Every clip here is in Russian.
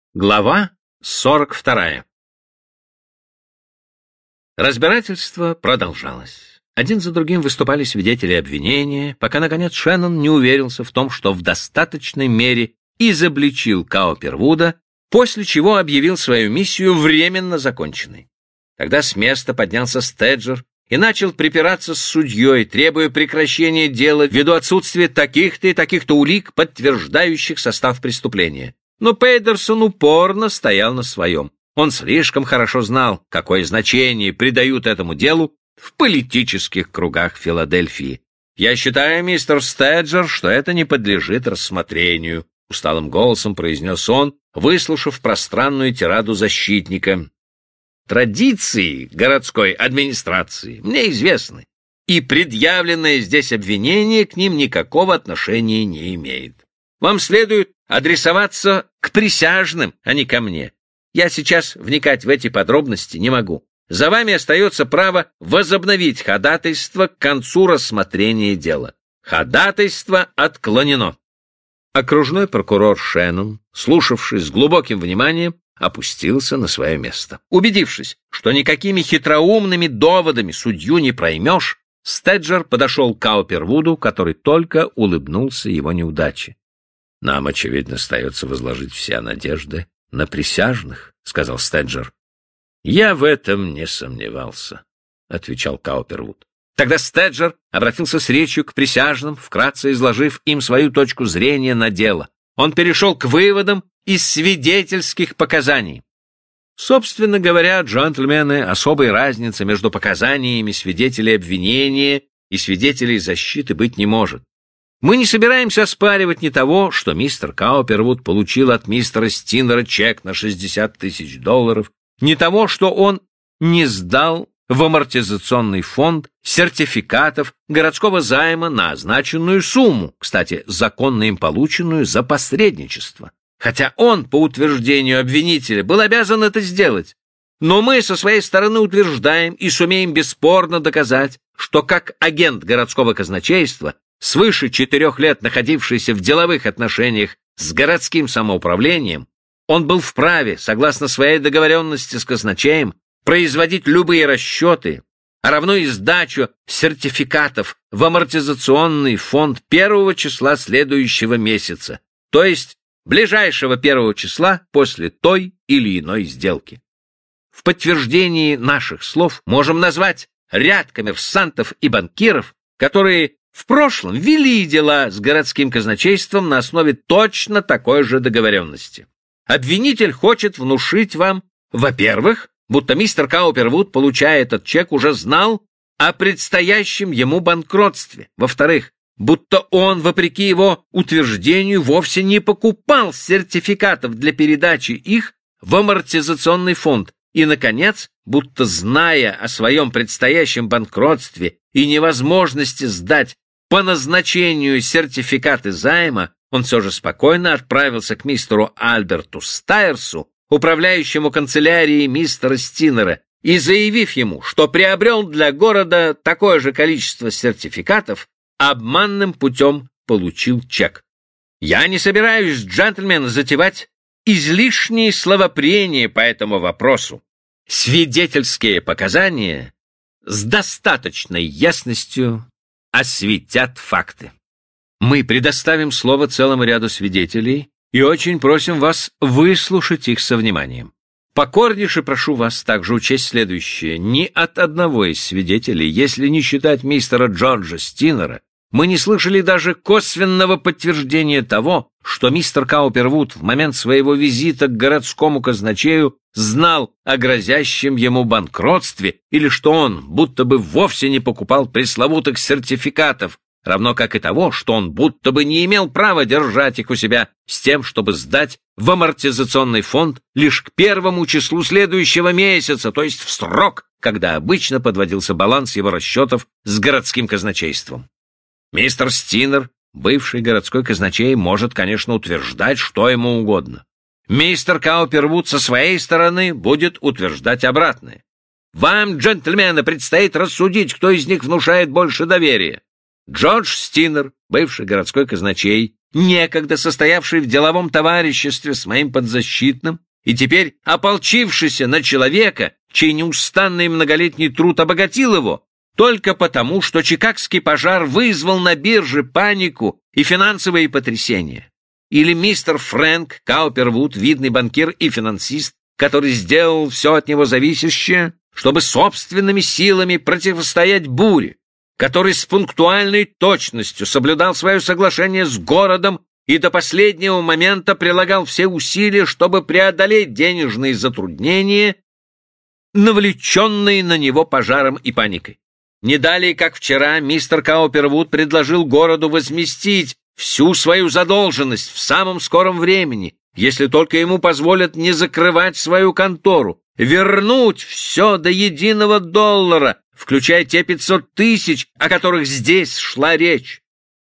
Глава 42. Разбирательство продолжалось. Один за другим выступали свидетели обвинения, пока, наконец, Шеннон не уверился в том, что в достаточной мере изобличил Каупервуда, после чего объявил свою миссию временно законченной. Тогда с места поднялся Стеджер и начал припираться с судьей, требуя прекращения дела ввиду отсутствия таких-то и таких-то улик, подтверждающих состав преступления. Но Пейдерсон упорно стоял на своем. Он слишком хорошо знал, какое значение придают этому делу в политических кругах Филадельфии. «Я считаю, мистер Стеджер, что это не подлежит рассмотрению», — усталым голосом произнес он, выслушав пространную тираду защитника. «Традиции городской администрации мне известны, и предъявленное здесь обвинение к ним никакого отношения не имеет. Вам следует адресоваться к присяжным, а не ко мне. Я сейчас вникать в эти подробности не могу. За вами остается право возобновить ходатайство к концу рассмотрения дела. Ходатайство отклонено». Окружной прокурор Шеннон, слушавший с глубоким вниманием, опустился на свое место. Убедившись, что никакими хитроумными доводами судью не проймешь, Стеджер подошел к Каупервуду, который только улыбнулся его неудаче. «Нам, очевидно, остается возложить все надежды на присяжных», — сказал Стеджер. «Я в этом не сомневался», — отвечал Каупервуд. Тогда Стеджер обратился с речью к присяжным, вкратце изложив им свою точку зрения на дело. Он перешел к выводам из свидетельских показаний. Собственно говоря, джентльмены, особой разницы между показаниями свидетелей обвинения и свидетелей защиты быть не может. Мы не собираемся оспаривать ни того, что мистер Каупервуд получил от мистера Стинера чек на $60 тысяч, ни того, что он не сдал в амортизационный фонд сертификатов городского займа на означенную сумму, кстати, законно им полученную за посредничество, хотя он, по утверждению обвинителя, был обязан это сделать. Но мы со своей стороны утверждаем и сумеем бесспорно доказать, что как агент городского казначейства, свыше 4 лет находившийся в деловых отношениях с городским самоуправлением, он был вправе, согласно своей договоренности с казначеем, производить любые расчеты, а равно и сдачу сертификатов в амортизационный фонд 1 числа следующего месяца, то есть ближайшего 1 числа после той или иной сделки. В подтверждении наших слов можем назвать ряд коммерсантов и банкиров, которые в прошлом вели дела с городским казначейством на основе точно такой же договоренности. Обвинитель хочет внушить вам, во-первых, будто мистер Каупервуд, получая этот чек, уже знал о предстоящем ему банкротстве. Во-вторых, будто он, вопреки его утверждению, вовсе не покупал сертификатов для передачи их в амортизационный фонд. И, наконец, будто, зная о своем предстоящем банкротстве и невозможности сдать по назначению сертификаты займа, он все же спокойно отправился к мистеру Альберту Стайерсу, управляющему канцелярией мистера Стинера, и, заявив ему, что приобрел для города такое же количество сертификатов, обманным путем получил чек. Я не собираюсь, джентльмены, затевать излишние словопрения по этому вопросу. Свидетельские показания с достаточной ясностью осветят факты. Мы предоставим слово целому ряду свидетелей и очень просим вас выслушать их со вниманием. Покорнейше прошу вас также учесть следующее. Ни от одного из свидетелей, если не считать мистера Джорджа Стинера, мы не слышали даже косвенного подтверждения того, что мистер Каупервуд в момент своего визита к городскому казначею знал о грозящем ему банкротстве или что он будто бы вовсе не покупал пресловутых сертификатов, равно как и того, что он будто бы не имел права держать их у себя с тем, чтобы сдать в амортизационный фонд лишь к 1 числу следующего месяца, то есть в срок, когда обычно подводился баланс его расчетов с городским казначейством. Мистер Стинер, бывший городской казначей, может, конечно, утверждать, что ему угодно. Мистер Каупервуд со своей стороны будет утверждать обратное. Вам, джентльмены, предстоит рассудить, кто из них внушает больше доверия. Джордж Стинер, бывший городской казначей, некогда состоявший в деловом товариществе с моим подзащитным и теперь ополчившийся на человека, чей неустанный многолетний труд обогатил его, только потому, что чикагский пожар вызвал на бирже панику и финансовые потрясения. Или мистер Фрэнк Каупервуд, видный банкир и финансист, который сделал все от него зависящее, чтобы собственными силами противостоять буре, который с пунктуальной точностью соблюдал свое соглашение с городом и до последнего момента прилагал все усилия, чтобы преодолеть денежные затруднения, навлеченные на него пожаром и паникой. Не далее, как вчера, мистер Каупервуд предложил городу возместить всю свою задолженность в самом скором времени, если только ему позволят не закрывать свою контору, вернуть все до единого доллара, включая те 500 тысяч, о которых здесь шла речь,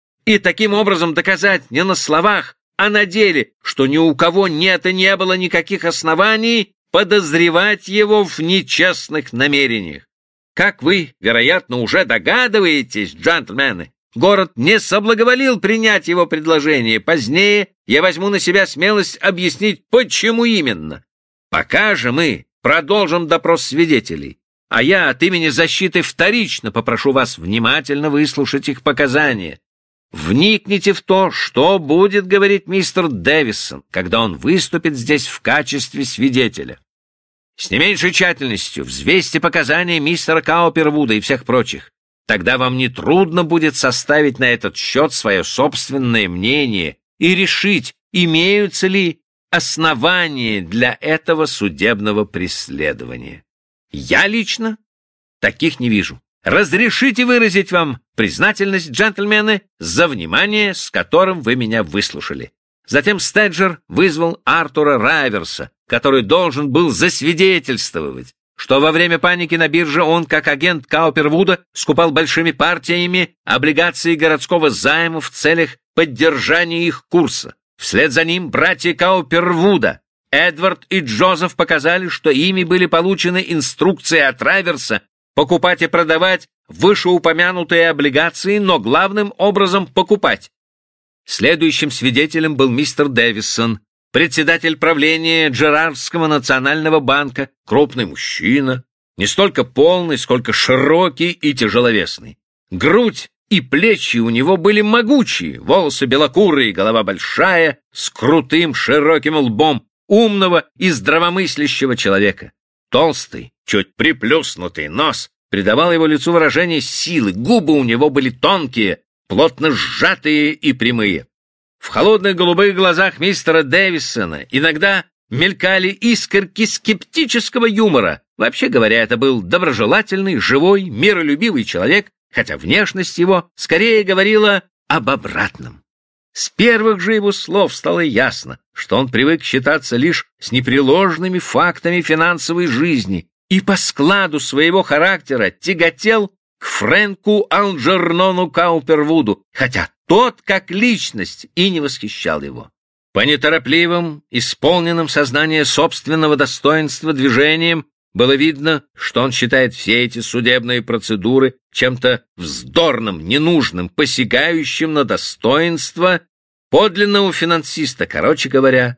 и таким образом доказать не на словах, а на деле, что ни у кого нет и не было никаких оснований подозревать его в нечестных намерениях. Как вы, вероятно, уже догадываетесь, джентльмены, город не соблаговолил принять его предложение. Позднее я возьму на себя смелость объяснить, почему именно. Пока же мы продолжим допрос свидетелей, а я от имени защиты вторично попрошу вас внимательно выслушать их показания. Вникните в то, что будет говорить мистер Дэвисон, когда он выступит здесь в качестве свидетеля. С не меньшей тщательностью взвесьте показания мистера Каупервуда и всех прочих. Тогда вам нетрудно будет составить на этот счет свое собственное мнение и решить, имеются ли основания для этого судебного преследования. Я лично таких не вижу. Разрешите выразить вам признательность, джентльмены, за внимание, с которым вы меня выслушали. Затем Стеджер вызвал Артура Райверса, который должен был засвидетельствовать, что во время паники на бирже он, как агент Каупервуда, скупал большими партиями облигации городского займа в целях поддержания их курса. Вслед за ним братья Каупервуда, Эдвард и Джозеф, показали, что ими были получены инструкции от Райверса покупать и продавать вышеупомянутые облигации, но главным образом покупать. Следующим свидетелем был мистер Дэвисон, председатель правления Джерардского национального банка, крупный мужчина, не столько полный, сколько широкий и тяжеловесный. Грудь и плечи у него были могучие, волосы белокурые, голова большая, с крутым широким лбом умного и здравомыслящего человека. Толстый, чуть приплюснутый нос придавал его лицу выражение силы, губы у него были тонкие, плотно сжатые и прямые. В холодных голубых глазах мистера Дэвисона иногда мелькали искорки скептического юмора. Вообще говоря, это был доброжелательный, живой, миролюбивый человек, хотя внешность его скорее говорила об обратном. С первых же его слов стало ясно, что он привык считаться лишь с непреложными фактами финансовой жизни и по складу своего характера тяготел к Фрэнку Алджернону Каупервуду, хотя тот, как личность, и не восхищал его. По неторопливым, исполненным сознания собственного достоинства движениям было видно, что он считает все эти судебные процедуры чем-то вздорным, ненужным, посягающим на достоинство подлинного финансиста, короче говоря,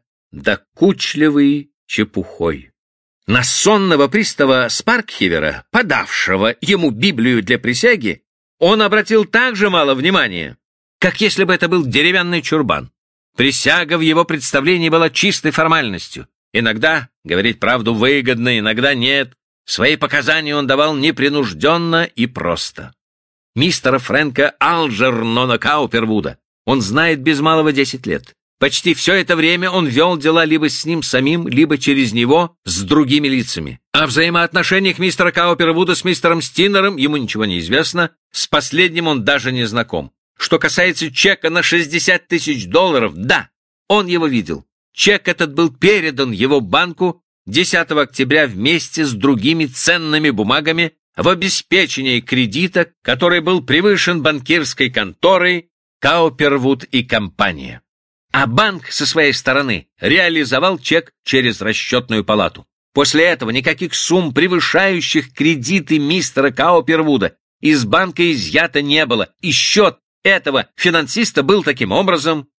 докучливой чепухой. На сонного пристава Спаркхивера, подавшего ему Библию для присяги, он обратил так же мало внимания, как если бы это был деревянный чурбан. Присяга в его представлении была чистой формальностью. Иногда говорить правду выгодно, иногда нет. Свои показания он давал непринужденно и просто. Мистера Фрэнка Алджернона Каупервуда он знает без малого 10 лет. Почти все это время он вел дела либо с ним самим, либо через него с другими лицами. О взаимоотношениях мистера Каупервуда с мистером Стинером ему ничего не известно, с последним он даже не знаком. Что касается чека на $60 тысяч, да, он его видел. Чек этот был передан его банку 10 октября вместе с другими ценными бумагами в обеспечении кредита, который был превышен банкирской конторой Каупервуд и компания. А банк со своей стороны реализовал чек через расчетную палату. После этого никаких сумм, превышающих кредиты мистера Каупервуда, из банка изъято не было, и счет этого финансиста был таким образом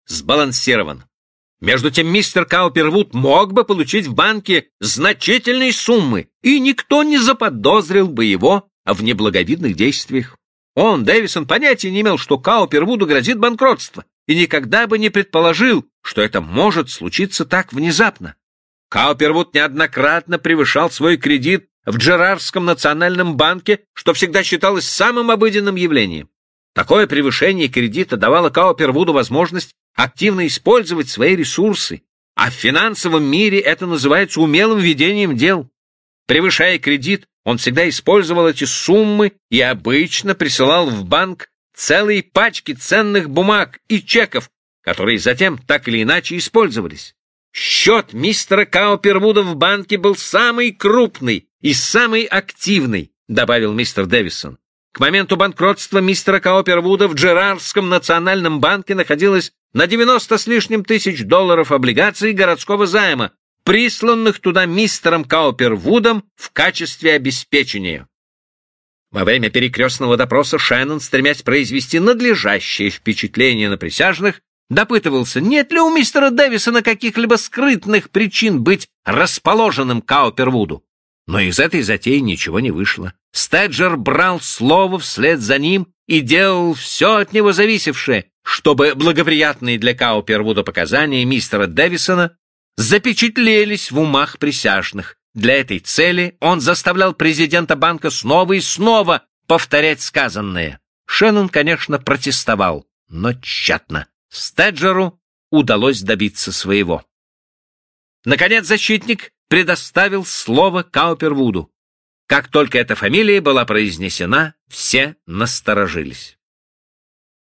сбалансирован. Между тем мистер Каупервуд мог бы получить в банке значительные суммы, и никто не заподозрил бы его в неблаговидных действиях. Он, Дэвисон, понятия не имел, что Каупервуду грозит банкротство, и никогда бы не предположил, что это может случиться так внезапно. Каупервуд неоднократно превышал свой кредит в Джерардском национальном банке, что всегда считалось самым обыденным явлением. Такое превышение кредита давало Каупервуду возможность активно использовать свои ресурсы, а в финансовом мире это называется умелым ведением дел. Превышая кредит, он всегда использовал эти суммы и обычно присылал в банк целые пачки ценных бумаг и чеков, которые затем так или иначе использовались. Счет мистера Каупервуда в банке был самый крупный и самый активный, добавил мистер Дэвисон. К моменту банкротства мистера Каупервуда в Джерардском национальном банке находилось на 90 с лишним тысяч долларов облигаций городского займа, присланных туда мистером Каупервудом в качестве обеспечения. Во время перекрестного допроса Шеннон, стремясь произвести надлежащее впечатление на присяжных, допытывался, нет ли у мистера Дэвисона каких-либо скрытных причин быть расположенным к Каупервуду. Но из этой затеи ничего не вышло. Стеджер брал слово вслед за ним и делал все от него зависевшее, чтобы благоприятные для Каупервуда показания мистера Дэвисона запечатлелись в умах присяжных. Для этой цели он заставлял президента банка снова и снова повторять сказанное. Шеннон, конечно, протестовал, но тщетно. Стеджеру удалось добиться своего. Наконец защитник предоставил слово Каупервуду. Как только эта фамилия была произнесена, все насторожились.